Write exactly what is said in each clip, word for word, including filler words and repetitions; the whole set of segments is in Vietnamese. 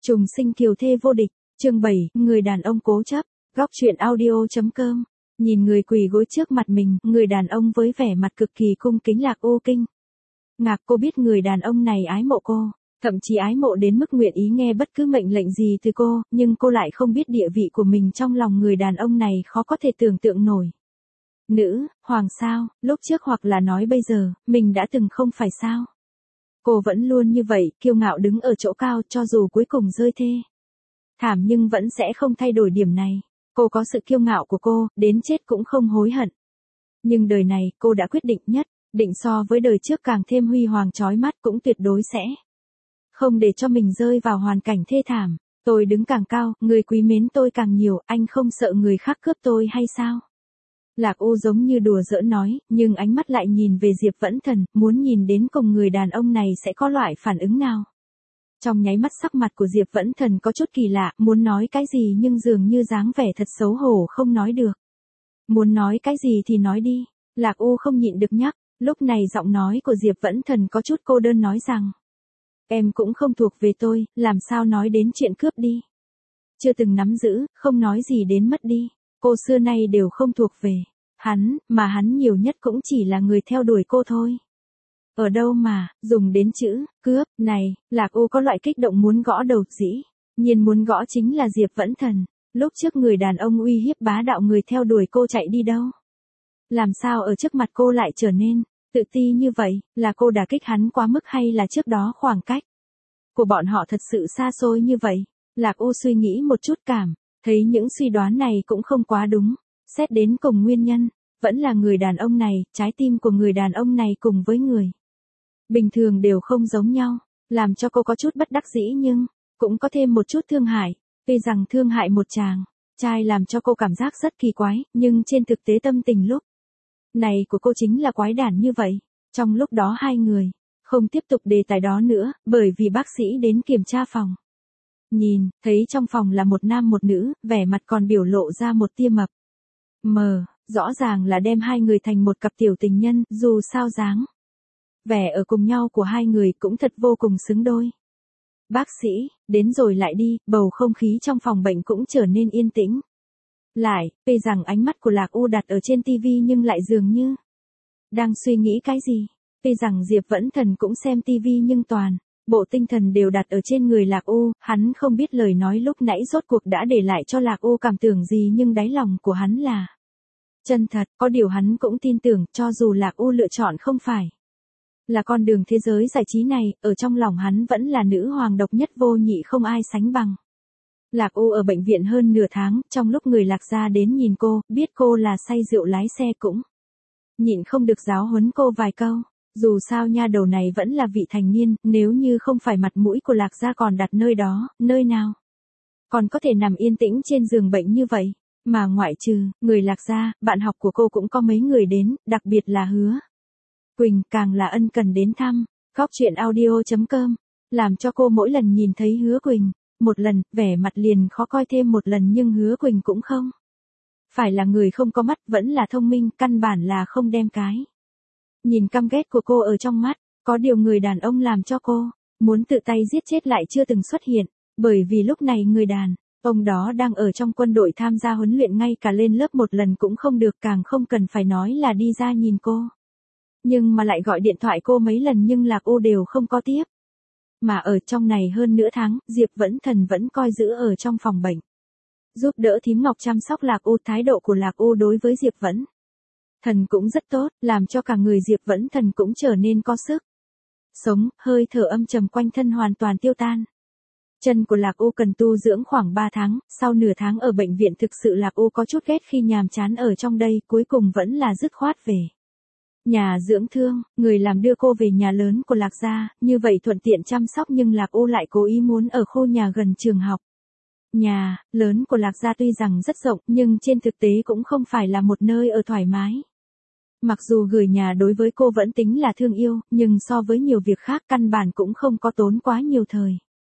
Trùng sinh kiều thê vô địch, chương bảy, người đàn ông cố chấp, góc truyện audio.com. Nhìn người quỳ gối trước mặt mình, người đàn ông với vẻ mặt cực kỳ cung kính Lạc U kinh. Ngạc cô biết người đàn ông này ái mộ cô, thậm chí ái mộ đến mức nguyện ý nghe bất cứ mệnh lệnh gì từ cô, nhưng cô lại không biết địa vị của mình trong lòng người đàn ông này khó có thể tưởng tượng nổi. Nữ, hoàng sao, lúc trước hoặc là nói bây giờ, mình đã từng không phải sao. Cô vẫn luôn như vậy, kiêu ngạo đứng ở chỗ cao cho dù cuối cùng rơi thê thảm nhưng vẫn sẽ không thay đổi điểm này. Cô có sự kiêu ngạo của cô, đến chết cũng không hối hận. Nhưng đời này, cô đã quyết định nhất, định so với đời trước càng thêm huy hoàng chói mắt cũng tuyệt đối sẽ không để cho mình rơi vào hoàn cảnh thê thảm. Tôi đứng càng cao, người quý mến tôi càng nhiều, anh không sợ người khác cướp tôi hay sao? Lạc U giống như đùa giỡn nói, nhưng ánh mắt lại nhìn về Diệp Vẫn Thần, muốn nhìn đến cùng người đàn ông này sẽ có loại phản ứng nào. Trong nháy mắt sắc mặt của Diệp Vẫn Thần có chút kỳ lạ, muốn nói cái gì nhưng dường như dáng vẻ thật xấu hổ không nói được. Muốn nói cái gì thì nói đi, Lạc U không nhịn được nhắc, lúc này giọng nói của Diệp Vẫn Thần có chút cô đơn nói rằng. Em cũng không thuộc về tôi, làm sao nói đến chuyện cướp đi. Chưa từng nắm giữ, không nói gì đến mất đi. Cô xưa nay đều không thuộc về hắn, mà hắn nhiều nhất cũng chỉ là người theo đuổi cô thôi. Ở đâu mà, dùng đến chữ, cướp, này, Lạc U có loại kích động muốn gõ đầu dĩ. Nhiên muốn gõ chính là Diệp Vẫn Thần. Lúc trước người đàn ông uy hiếp bá đạo người theo đuổi cô chạy đi đâu. Làm sao ở trước mặt cô lại trở nên tự ti như vậy, là cô đả kích hắn quá mức hay là trước đó khoảng cách của bọn họ thật sự xa xôi như vậy. Lạc U suy nghĩ một chút cảm, thấy những suy đoán này cũng không quá đúng. Xét đến cùng nguyên nhân, vẫn là người đàn ông này, trái tim của người đàn ông này cùng với người bình thường đều không giống nhau, làm cho cô có chút bất đắc dĩ nhưng cũng có thêm một chút thương hại. Tuy rằng thương hại một chàng trai làm cho cô cảm giác rất kỳ quái, nhưng trên thực tế tâm tình lúc này của cô chính là quái đản như vậy. Trong lúc đó hai người không tiếp tục đề tài đó nữa, bởi vì bác sĩ đến kiểm tra phòng. Nhìn, thấy trong phòng là một nam một nữ, vẻ mặt còn biểu lộ ra một tia mập mờ, rõ ràng là đem hai người thành một cặp tiểu tình nhân, dù sao dáng vẻ ở cùng nhau của hai người cũng thật vô cùng xứng đôi. Bác sĩ, đến rồi lại đi, bầu không khí trong phòng bệnh cũng trở nên yên tĩnh. Lại, tuy rằng ánh mắt của Lạc U đặt ở trên tivi nhưng lại dường như đang suy nghĩ cái gì. Tuy rằng Diệp Vẫn Thần cũng xem tivi nhưng toàn bộ tinh thần đều đặt ở trên người Lạc U, hắn không biết lời nói lúc nãy rốt cuộc đã để lại cho Lạc U cảm tưởng gì nhưng đáy lòng của hắn là chân thật, có điều hắn cũng tin tưởng cho dù Lạc U lựa chọn không phải là con đường thế giới giải trí này, ở trong lòng hắn vẫn là nữ hoàng độc nhất vô nhị không ai sánh bằng. Lạc U ở bệnh viện hơn nửa tháng, trong lúc người Lạc gia đến nhìn cô, biết cô là say rượu lái xe cũng nhịn không được giáo huấn cô vài câu. Dù sao nha đầu này vẫn là vị thành niên, nếu như không phải mặt mũi của Lạc gia còn đặt nơi đó, nơi nào còn có thể nằm yên tĩnh trên giường bệnh như vậy. Mà ngoại trừ người Lạc gia, bạn học của cô cũng có mấy người đến, đặc biệt là Hứa Quỳnh càng là ân cần đến thăm. Góc truyện audio.com làm cho cô mỗi lần nhìn thấy Hứa Quỳnh một lần, vẻ mặt liền khó coi thêm một lần, nhưng Hứa Quỳnh cũng không phải là người không có mắt, vẫn là thông minh, căn bản là không đem cái nhìn căm ghét của cô ở trong mắt. Có điều người đàn ông làm cho cô muốn tự tay giết chết lại chưa từng xuất hiện, bởi vì lúc này người đàn ông đó đang ở trong quân đội tham gia huấn luyện, ngay cả lên lớp một lần cũng không được, càng không cần phải nói là đi ra nhìn cô. Nhưng mà lại gọi điện thoại cô mấy lần nhưng Lạc U đều không có tiếp. Mà ở trong này hơn nửa tháng, Diệp Vẫn Thần vẫn coi giữ ở trong phòng bệnh, giúp đỡ thím Ngọc chăm sóc Lạc U. Thái độ của Lạc U đối với Diệp Vẫn Thần cũng rất tốt, làm cho cả người Diệp Vẫn Thần cũng trở nên có sức sống, hơi thở âm trầm quanh thân hoàn toàn tiêu tan. Chân của Lạc U cần tu dưỡng khoảng ba tháng, sau nửa tháng ở bệnh viện thực sự Lạc U có chút ghét khi nhàm chán ở trong đây, cuối cùng vẫn là dứt khoát về nhà dưỡng thương. Người làm đưa cô về nhà lớn của Lạc gia, như vậy thuận tiện chăm sóc, nhưng Lạc U lại cố ý muốn ở khu nhà gần trường học. Nhà lớn của Lạc gia tuy rằng rất rộng, nhưng trên thực tế cũng không phải là một nơi ở thoải mái. Mặc dù gửi nhà đối với cô vẫn tính là thương yêu, nhưng so với nhiều việc khác căn bản cũng không có tốn quá nhiều thời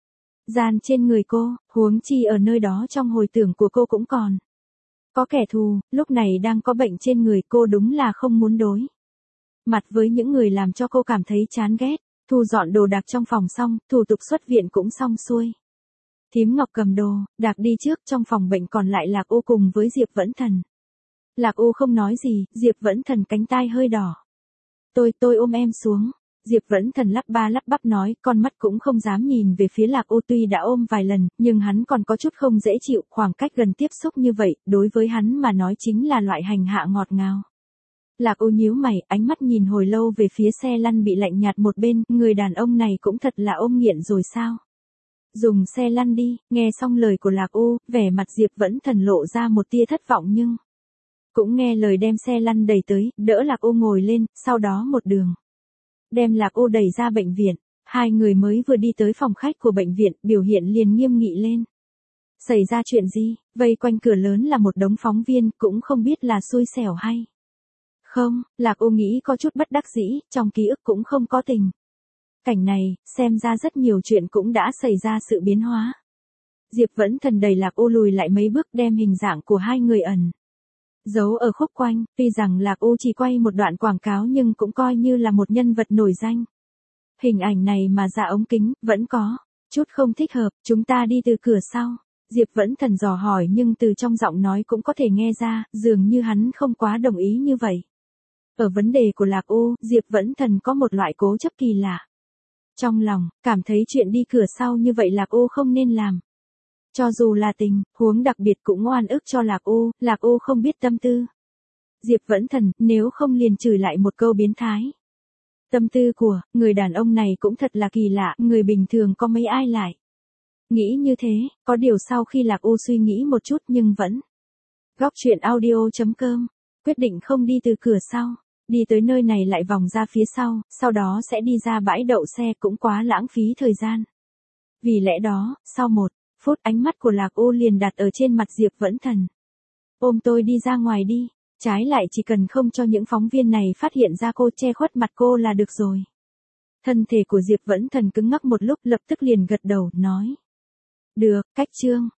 gian trên người cô, huống chi ở nơi đó trong hồi tưởng của cô cũng còn có kẻ thù, lúc này đang có bệnh trên người, cô đúng là không muốn đối mặt với những người làm cho cô cảm thấy chán ghét. Thu dọn đồ đạc trong phòng xong, thủ tục xuất viện cũng xong xuôi. Thím Ngọc cầm đồ, Đạc đi trước, trong phòng bệnh còn lại Lạc Ô cùng với Diệp Vẫn Thần. Lạc Ô không nói gì, Diệp Vẫn Thần cánh tai hơi đỏ. Tôi, tôi ôm em xuống. Diệp Vẫn Thần lắp ba lắp bắp nói, con mắt cũng không dám nhìn về phía Lạc Ô, tuy đã ôm vài lần, nhưng hắn còn có chút không dễ chịu, khoảng cách gần tiếp xúc như vậy, đối với hắn mà nói chính là loại hành hạ ngọt ngào. Lạc Ô nhíu mày, ánh mắt nhìn hồi lâu về phía xe lăn bị lạnh nhạt một bên, người đàn ông này cũng thật là ôm nghiện rồi sao? Dùng xe lăn đi, nghe xong lời của Lạc Ô, vẻ mặt Diệp Vẫn Thần lộ ra một tia thất vọng nhưng cũng nghe lời đem xe lăn đẩy tới, đỡ Lạc Ô ngồi lên, sau đó một đường đem Lạc Ô đẩy ra bệnh viện. Hai người mới vừa đi tới phòng khách của bệnh viện, biểu hiện liền nghiêm nghị lên. Xảy ra chuyện gì? Vây quanh cửa lớn là một đống phóng viên, cũng không biết là xui xẻo hay không. Lạc Ô nghĩ có chút bất đắc dĩ, trong ký ức cũng không có tình cảnh này, xem ra rất nhiều chuyện cũng đã xảy ra sự biến hóa. Diệp Vẫn Thần đẩy Lạc Ô lùi lại mấy bước, đem hình dạng của hai người ẩn giấu ở khúc quanh, tuy rằng Lạc Ô chỉ quay một đoạn quảng cáo nhưng cũng coi như là một nhân vật nổi danh. Hình ảnh này mà ra ống kính, vẫn có chút không thích hợp, chúng ta đi từ cửa sau. Diệp Vẫn Thần dò hỏi nhưng từ trong giọng nói cũng có thể nghe ra, dường như hắn không quá đồng ý như vậy. Ở vấn đề của Lạc Ô, Diệp Vẫn Thần có một loại cố chấp kỳ lạ. Trong lòng, cảm thấy chuyện đi cửa sau như vậy Lạc Ô không nên làm. Cho dù là tình, huống đặc biệt cũng oan ức cho Lạc Ô, Lạc Ô không biết tâm tư Diệp Vẫn Thần, nếu không liền chửi lại một câu biến thái. Tâm tư của người đàn ông này cũng thật là kỳ lạ, người bình thường có mấy ai lại nghĩ như thế, có điều sau khi Lạc Ô suy nghĩ một chút nhưng vẫn Góc truyện audio chấm com quyết định không đi từ cửa sau, đi tới nơi này lại vòng ra phía sau, sau đó sẽ đi ra bãi đậu xe, cũng quá lãng phí thời gian. Vì lẽ đó, sau một phút ánh mắt của Lạc Ô liền đặt ở trên mặt Diệp Vẫn Thần. Ôm tôi đi ra ngoài đi, trái lại chỉ cần không cho những phóng viên này phát hiện ra cô, che khuất mặt cô là được rồi. Thân thể của Diệp Vẫn Thần cứng ngắc một lúc, lập tức liền gật đầu, nói. Được, cách chương.